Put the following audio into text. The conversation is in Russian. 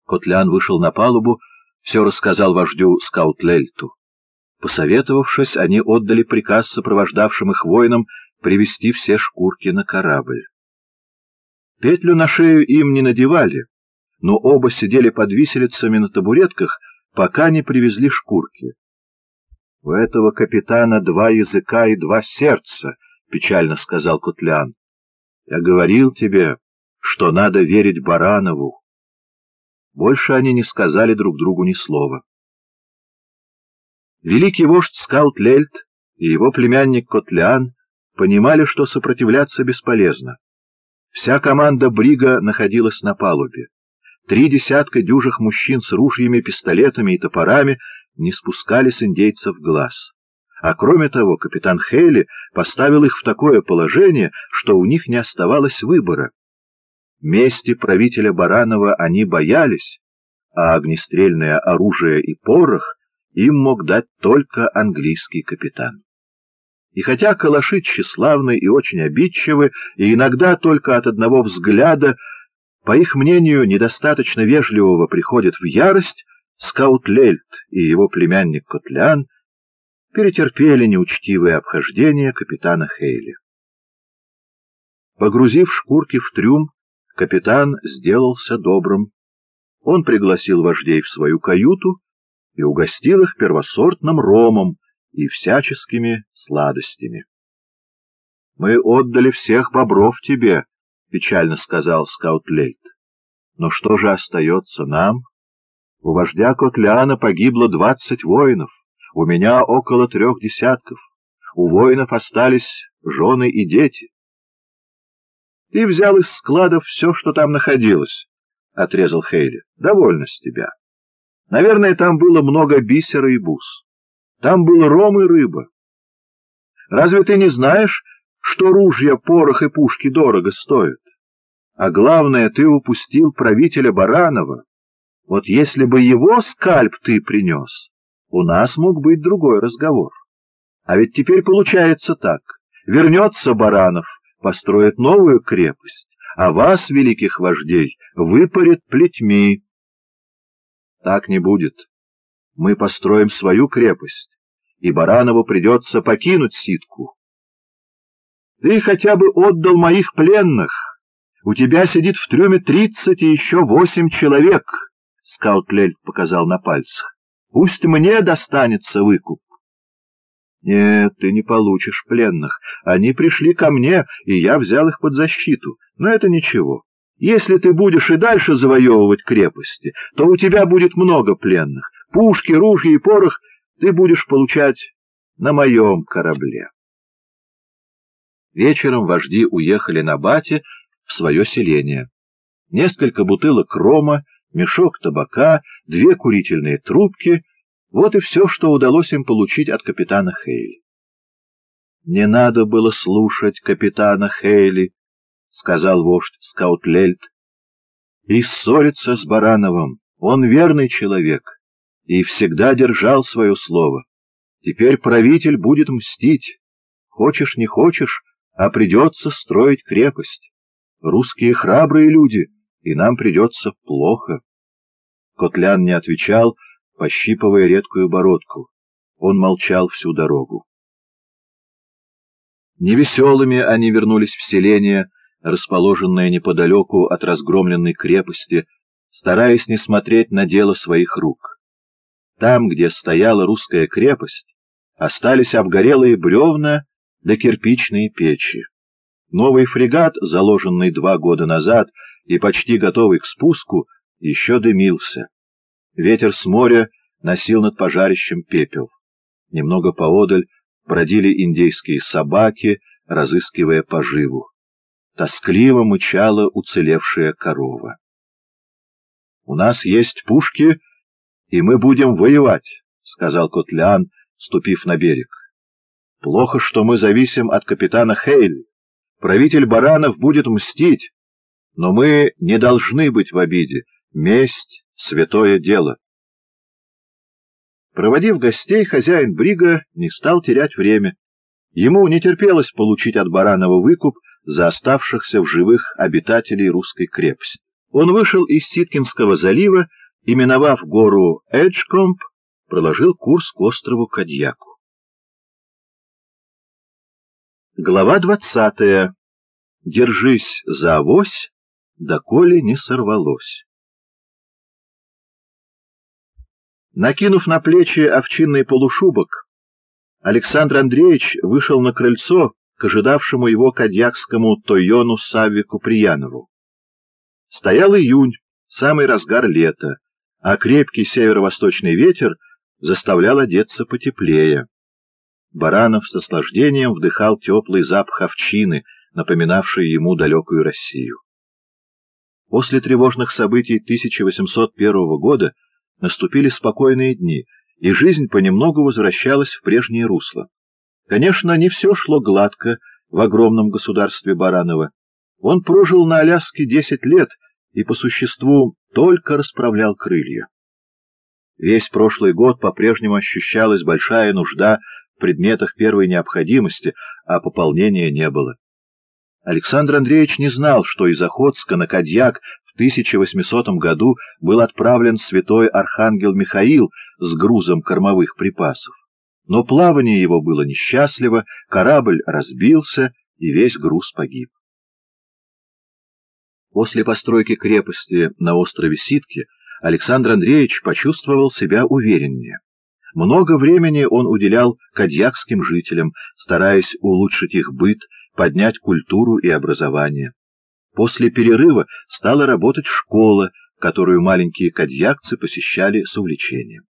Котлян вышел на палубу, все рассказал вождю Скаутлельту. Посоветовавшись, они отдали приказ сопровождавшим их воинам привести все шкурки на корабль. Петлю на шею им не надевали, но оба сидели под виселицами на табуретках, пока не привезли шкурки. — У этого капитана 2 языка и 2 сердца, — печально сказал Котлян. — Я говорил тебе, что надо верить Баранову. Больше они не сказали друг другу ни слова. Великий вождь Скаутлельт и его племянник Котлян понимали, что сопротивляться бесполезно. Вся команда брига находилась на палубе. 3 десятка дюжих мужчин с ружьями, пистолетами и топорами не спускали с индейцев глаз. А кроме того, капитан Хейли поставил их в такое положение, что у них не оставалось выбора. Мести правителя Баранова они боялись, а огнестрельное оружие и порох им мог дать только английский капитан. И хотя калаши тщеславны и очень обидчивы, и иногда только от одного взгляда, по их мнению, недостаточно вежливого приходят в ярость, Скаутлельт и его племянник Котлян перетерпели неучтивое обхождение капитана Хейли. Погрузив шкурки в трюм, капитан сделался добрым. Он пригласил вождей в свою каюту и угостил их первосортным ромом и всяческими сладостями. — Мы отдали всех бобров тебе, — печально сказал Скаутлельт. — Но что же остается нам? У вождя Котляна погибло 20 воинов, у меня около 3 десятков. У воинов остались жены и дети. — Ты взял из складов все, что там находилось, — отрезал Хейли. — Довольно с тебя. Наверное, там было много бисера и бус. Там был ром и рыба. Разве ты не знаешь, что ружья, порох и пушки дорого стоят? А главное, ты упустил правителя Баранова. Вот если бы его скальп ты принес, у нас мог быть другой разговор. А ведь теперь получается так. Вернется Баранов, построит новую крепость, а вас, великих вождей, выпарят плетьми. Так не будет. Мы построим свою крепость, и Баранову придется покинуть Ситку. Ты хотя бы отдал моих пленных. У тебя сидит в трюме 30 и еще 8 человек, — Скаутлельт показал на пальцах. Пусть мне достанется выкуп. Нет, ты не получишь пленных. Они пришли ко мне, и я взял их под защиту. Но это ничего. Если ты будешь и дальше завоевывать крепости, то у тебя будет много пленных. Пушки, ружья и порох ты будешь получать на моем корабле. Вечером вожди уехали на бате в свое селение. Несколько бутылок рома, мешок табака, 2 курительные трубки — вот и все, что удалось им получить от капитана Хейли. — Не надо было слушать капитана Хейли, — сказал вождь Скаутлельт, — и ссориться с Барановым. Он верный человек и всегда держал свое слово. Теперь правитель будет мстить. Хочешь, не хочешь, а придется строить крепость. Русские храбрые люди, и нам придется плохо. Котлян не отвечал, пощипывая редкую бородку. Он молчал всю дорогу. Невеселыми они вернулись в селение, расположенное неподалеку от разгромленной крепости, стараясь не смотреть на дело своих рук. Там, где стояла русская крепость, остались обгорелые бревна да кирпичные печи. Новый фрегат, заложенный 2 года назад и почти готовый к спуску, еще дымился. Ветер с моря носил над пожарищем пепел. Немного поодаль бродили индейские собаки, разыскивая поживу. Тоскливо мычала уцелевшая корова. — У нас есть пушки, и мы будем воевать, — сказал Котлян, ступив на берег. — Плохо, что мы зависим от капитана Хейли. Правитель Баранов будет мстить, но мы не должны быть в обиде. Месть — святое дело. Проводив гостей, хозяин брига не стал терять время. Ему не терпелось получить от Баранова выкуп за оставшихся в живых обитателей русской крепости. Он вышел из Ситкинского залива и, миновав гору Эджкомб, проложил курс к острову Кадьяку. Глава 20. Держись за авось, доколе не сорвалось. Накинув на плечи овчинный полушубок, Александр Андреевич вышел на крыльцо к ожидавшему его кадьякскому Тойону Савве Куприянову. Стоял июнь, самый разгар лета, а крепкий северо-восточный ветер заставлял одеться потеплее. Баранов с наслаждением вдыхал теплый запах овчины, напоминавший ему далекую Россию. После тревожных событий 1801 года наступили спокойные дни, и жизнь понемногу возвращалась в прежнее русло. Конечно, не все шло гладко в огромном государстве Баранова. Он прожил на Аляске 10 лет и по существу только расправлял крылья. Весь прошлый год по-прежнему ощущалась большая нужда в предметах первой необходимости, а пополнения не было. Александр Андреевич не знал, что из Охотска на Кадьяк в 1800 году был отправлен святой архангел Михаил с грузом кормовых припасов. Но плавание его было несчастливо, корабль разбился, и весь груз погиб. После постройки крепости на острове Ситки Александр Андреевич почувствовал себя увереннее. Много времени он уделял кадьякским жителям, стараясь улучшить их быт, поднять культуру и образование. После перерыва стала работать школа, которую маленькие кадьякцы посещали с увлечением.